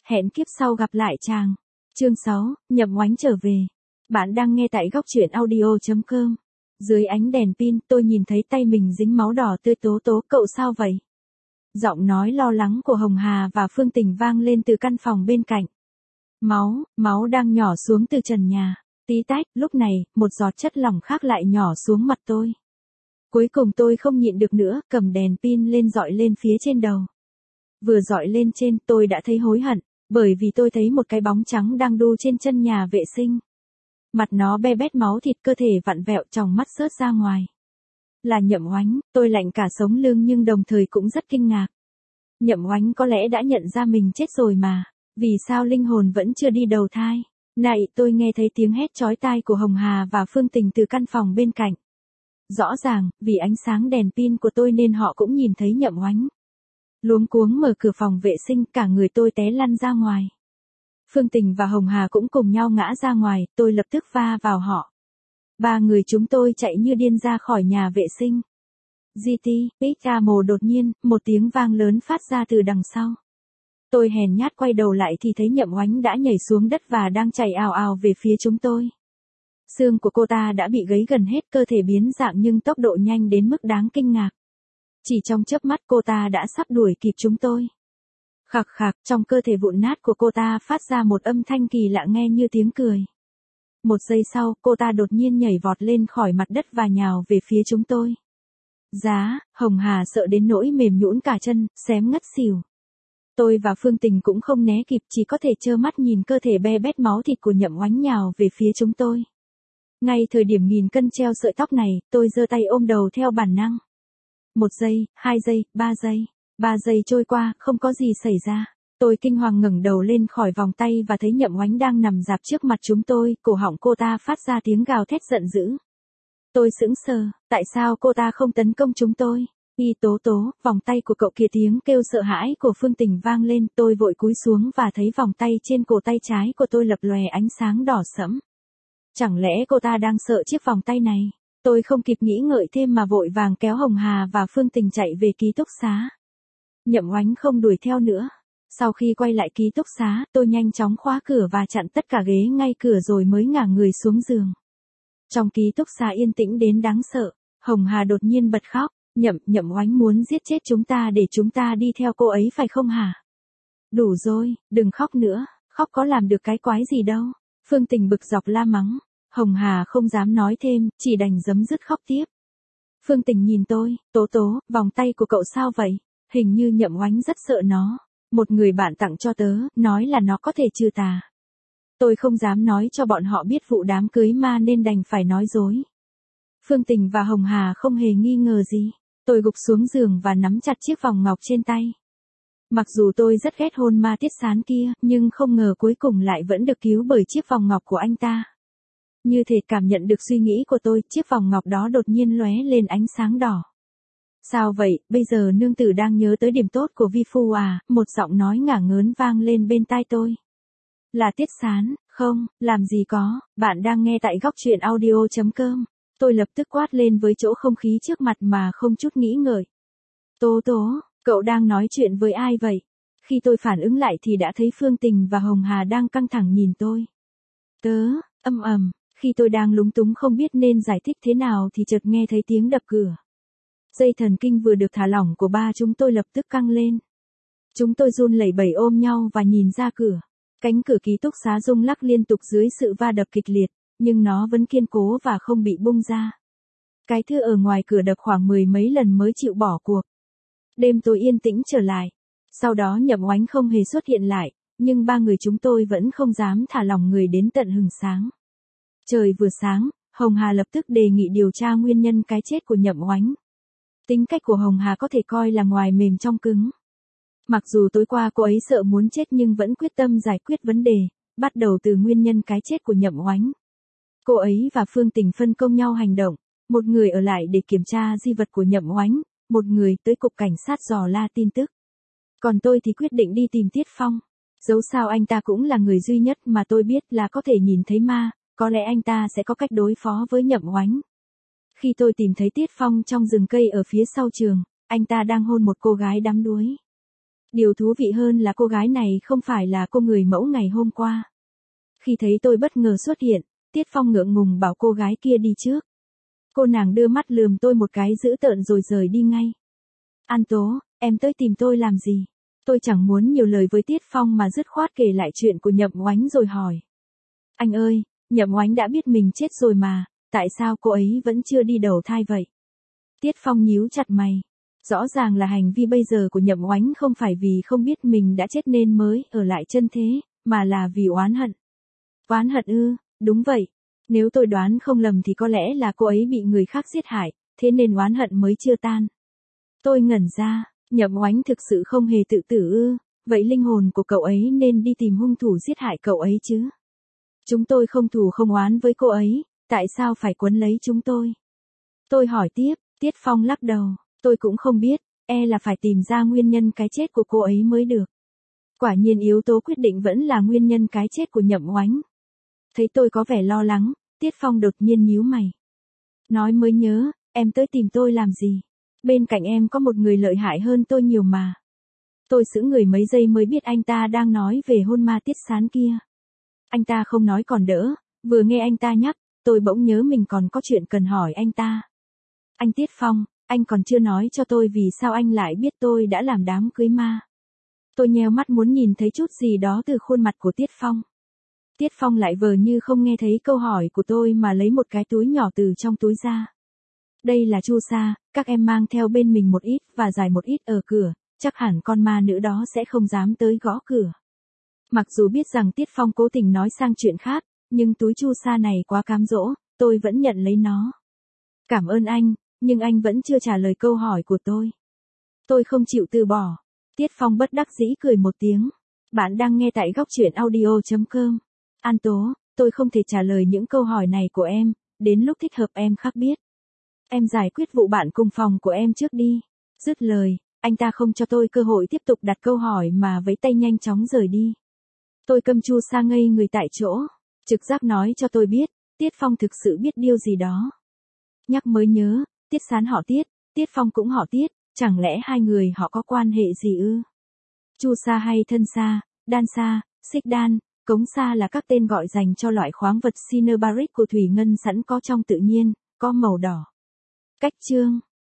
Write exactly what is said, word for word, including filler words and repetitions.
Hẹn kiếp sau gặp lại chàng. Chương sáu, Nhậm Oánh trở về. Bạn đang nghe tại góc truyện audio chấm com. Dưới ánh đèn pin, tôi nhìn thấy tay mình dính máu đỏ tươi. Tố Tố, cậu sao vậy? Giọng nói lo lắng của Hồng Hà và Phương Tình vang lên từ căn phòng bên cạnh. Máu, máu đang nhỏ xuống từ trần nhà. Tí tách, lúc này, một giọt chất lỏng khác lại nhỏ xuống mặt tôi. Cuối cùng tôi không nhịn được nữa, cầm đèn pin lên dọi lên phía trên đầu. Vừa dọi lên trên, tôi đã thấy hối hận, bởi vì tôi thấy một cái bóng trắng đang đu trên chân nhà vệ sinh. Mặt nó be bét máu thịt, cơ thể vặn vẹo, tròng mắt xớt ra ngoài. Là Nhậm Oánh. Tôi lạnh cả sống lưng nhưng đồng thời cũng rất kinh ngạc. Nhậm Oánh có lẽ đã nhận ra mình chết rồi mà, vì sao linh hồn vẫn chưa đi đầu thai? Này, tôi nghe thấy tiếng hét chói tai của Hồng Hà và Phương Tình từ căn phòng bên cạnh. Rõ ràng, vì ánh sáng đèn pin của tôi nên họ cũng nhìn thấy Nhậm Oánh. Luống cuống mở cửa phòng vệ sinh, cả người tôi té lăn ra ngoài. Phương Tình và Hồng Hà cũng cùng nhau ngã ra ngoài, tôi lập tức va vào họ. Ba người chúng tôi chạy như điên ra khỏi nhà vệ sinh. giê tê, Picamo đột nhiên, một tiếng vang lớn phát ra từ đằng sau. Tôi hèn nhát quay đầu lại thì thấy Nhậm Oánh đã nhảy xuống đất và đang chạy ào ào về phía chúng tôi. Xương của cô ta đã bị gấy gần hết, cơ thể biến dạng nhưng tốc độ nhanh đến mức đáng kinh ngạc. Chỉ trong chớp mắt cô ta đã sắp đuổi kịp chúng tôi. Khạc khạc, trong cơ thể vụn nát của cô ta phát ra một âm thanh kỳ lạ nghe như tiếng cười. Một giây sau, cô ta đột nhiên nhảy vọt lên khỏi mặt đất và nhào về phía chúng tôi. Giá, Hồng Hà sợ đến nỗi mềm nhũn cả chân, xém ngất xỉu. Tôi và Phương Tình cũng không né kịp, chỉ có thể trơ mắt nhìn cơ thể be bét máu thịt của Nhậm Oánh nhào về phía chúng tôi. Ngay thời điểm nghìn cân treo sợi tóc này, tôi giơ tay ôm đầu theo bản năng. Một giây, hai giây, ba giây. Ba giây trôi qua, không có gì xảy ra. Tôi kinh hoàng ngẩng đầu lên khỏi vòng tay và thấy Nhậm Oánh đang nằm rạp trước mặt chúng tôi, cổ họng cô ta phát ra tiếng gào thét giận dữ. Tôi sững sờ, tại sao cô ta không tấn công chúng tôi? Y Tố Tố, vòng tay của cậu kia, tiếng kêu sợ hãi của Phương Tình vang lên, tôi vội cúi xuống và thấy vòng tay trên cổ tay trái của tôi lập lòe ánh sáng đỏ sẫm. Chẳng lẽ cô ta đang sợ chiếc vòng tay này? Tôi không kịp nghĩ ngợi thêm mà vội vàng kéo Hồng Hà và Phương Tình chạy về ký túc xá. Nhậm Oánh không đuổi theo nữa. Sau khi quay lại ký túc xá, tôi nhanh chóng khóa cửa và chặn tất cả ghế ngay cửa rồi mới ngả người xuống giường. Trong ký túc xá yên tĩnh đến đáng sợ, Hồng Hà đột nhiên bật khóc. Nhậm, Nhậm Oánh muốn giết chết chúng ta để chúng ta đi theo cô ấy phải không hả? Đủ rồi, đừng khóc nữa, khóc có làm được cái quái gì đâu. Phương Tình bực dọc la mắng. Hồng Hà không dám nói thêm, chỉ đành giấm dứt khóc tiếp. Phương Tình nhìn tôi, Tố Tố, vòng tay của cậu sao vậy? Hình như Nhậm Oánh rất sợ nó. Một người bạn tặng cho tớ, nói là nó có thể trừ tà. Tôi không dám nói cho bọn họ biết vụ đám cưới ma nên đành phải nói dối. Phương Tình và Hồng Hà không hề nghi ngờ gì. Tôi gục xuống giường và nắm chặt chiếc vòng ngọc trên tay. Mặc dù tôi rất ghét hôn ma Tiết Sán kia, nhưng không ngờ cuối cùng lại vẫn được cứu bởi chiếc vòng ngọc của anh ta. Như thể cảm nhận được suy nghĩ của tôi, chiếc vòng ngọc đó đột nhiên lóe lên ánh sáng đỏ. Sao vậy, bây giờ nương tử đang nhớ tới điểm tốt của vi phu à? Một giọng nói ngả ngớn vang lên bên tai tôi. Là Tiết Sán, không, làm gì có, bạn đang nghe tại góc truyện audio chấm com. Tôi lập tức quát lên với chỗ không khí trước mặt mà không chút nghĩ ngợi. Tố Tố, cậu đang nói chuyện với ai vậy? Khi tôi phản ứng lại thì đã thấy Phương Tình và Hồng Hà đang căng thẳng nhìn tôi. Tớ, âm ầm, khi tôi đang lúng túng không biết nên giải thích thế nào thì chợt nghe thấy tiếng đập cửa. Dây thần kinh vừa được thả lỏng của ba chúng tôi lập tức căng lên. Chúng tôi run lẩy bẩy ôm nhau và nhìn ra cửa. Cánh cửa ký túc xá rung lắc liên tục dưới sự va đập kịch liệt, nhưng nó vẫn kiên cố và không bị bung ra. Cái thư ở ngoài cửa đập khoảng mười mấy lần mới chịu bỏ cuộc. Đêm tối yên tĩnh trở lại. Sau đó Nhậm Oánh không hề xuất hiện lại, nhưng ba người chúng tôi vẫn không dám thả lỏng người đến tận hừng sáng. Trời vừa sáng, Hồng Hà lập tức đề nghị điều tra nguyên nhân cái chết của Nhậm Oánh. Tính cách của Hồng Hà có thể coi là ngoài mềm trong cứng. Mặc dù tối qua cô ấy sợ muốn chết nhưng vẫn quyết tâm giải quyết vấn đề, bắt đầu từ nguyên nhân cái chết của Nhậm Oánh. Cô ấy và Phương Tình phân công nhau hành động, một người ở lại để kiểm tra di vật của Nhậm Oánh, một người tới cục cảnh sát dò la tin tức. Còn tôi thì quyết định đi tìm Tiết Phong. Dẫu sao anh ta cũng là người duy nhất mà tôi biết là có thể nhìn thấy ma, có lẽ anh ta sẽ có cách đối phó với Nhậm Oánh. Khi tôi tìm thấy Tiết Phong trong rừng cây ở phía sau trường, anh ta đang hôn một cô gái đắm đuối. Điều thú vị hơn là cô gái này không phải là cô người mẫu ngày hôm qua. Khi thấy tôi bất ngờ xuất hiện, Tiết Phong ngượng ngùng bảo cô gái kia đi trước. Cô nàng đưa mắt lườm tôi một cái dữ tợn rồi rời đi ngay. An Tố, em tới tìm tôi làm gì? Tôi chẳng muốn nhiều lời với Tiết Phong mà dứt khoát kể lại chuyện của Nhậm Oánh rồi hỏi. Anh ơi, Nhậm Oánh đã biết mình chết rồi mà, tại sao cô ấy vẫn chưa đi đầu thai vậy? Tiết Phong nhíu chặt mày. Rõ ràng là hành vi bây giờ của Nhậm Oánh không phải vì không biết mình đã chết nên mới ở lại chân thế, mà là vì oán hận. Oán hận ư, đúng vậy. Nếu tôi đoán không lầm thì có lẽ là cô ấy bị người khác giết hại, thế nên oán hận mới chưa tan. Tôi ngẩn ra, Nhậm Oánh thực sự không hề tự tử ư, vậy linh hồn của cậu ấy nên đi tìm hung thủ giết hại cậu ấy chứ. Chúng tôi không thù không oán với cô ấy, tại sao phải quấn lấy chúng tôi? Tôi hỏi tiếp, Tiết Phong lắc đầu, tôi cũng không biết, e là phải tìm ra nguyên nhân cái chết của cô ấy mới được. Quả nhiên yếu tố quyết định vẫn là nguyên nhân cái chết của Nhậm Oánh. Thấy tôi có vẻ lo lắng, Tiết Phong đột nhiên nhíu mày. Nói mới nhớ, em tới tìm tôi làm gì? Bên cạnh em có một người lợi hại hơn tôi nhiều mà. Tôi sững người mấy giây mới biết anh ta đang nói về hôn ma Tiết Sán kia. Anh ta không nói còn đỡ, vừa nghe anh ta nhắc, tôi bỗng nhớ mình còn có chuyện cần hỏi anh ta. Anh Tiết Phong, anh còn chưa nói cho tôi vì sao anh lại biết tôi đã làm đám cưới ma. Tôi nheo mắt muốn nhìn thấy chút gì đó từ khuôn mặt của Tiết Phong. Tiết Phong lại vờ như không nghe thấy câu hỏi của tôi mà lấy một cái túi nhỏ từ trong túi ra. Đây là chu sa, các em mang theo bên mình một ít và giải một ít ở cửa, chắc hẳn con ma nữ đó sẽ không dám tới gõ cửa. Mặc dù biết rằng Tiết Phong cố tình nói sang chuyện khác, nhưng túi chu sa này quá cám dỗ, tôi vẫn nhận lấy nó. Cảm ơn anh, nhưng anh vẫn chưa trả lời câu hỏi của tôi. Tôi không chịu từ bỏ. Tiết Phong bất đắc dĩ cười một tiếng. Bạn đang nghe tại góc truyện audio chấm com. An Tố, tôi không thể trả lời những câu hỏi này của em, đến lúc thích hợp em khắc biết. Em giải quyết vụ bạn cùng phòng của em trước đi. Dứt lời, anh ta không cho tôi cơ hội tiếp tục đặt câu hỏi mà vẫy tay nhanh chóng rời đi. Tôi câm chu sa ngây người tại chỗ. Trực giác nói cho tôi biết, Tiết Phong thực sự biết điều gì đó. Nhắc mới nhớ, Tiết Sán họ Tiết, Tiết Phong cũng họ Tiết, chẳng lẽ hai người họ có quan hệ gì ư? Chu sa hay thân sa, đan sa, xích đan, cống sa là các tên gọi dành cho loại khoáng vật cinnabarit của thủy ngân sẵn có trong tự nhiên, có màu đỏ. Cách chương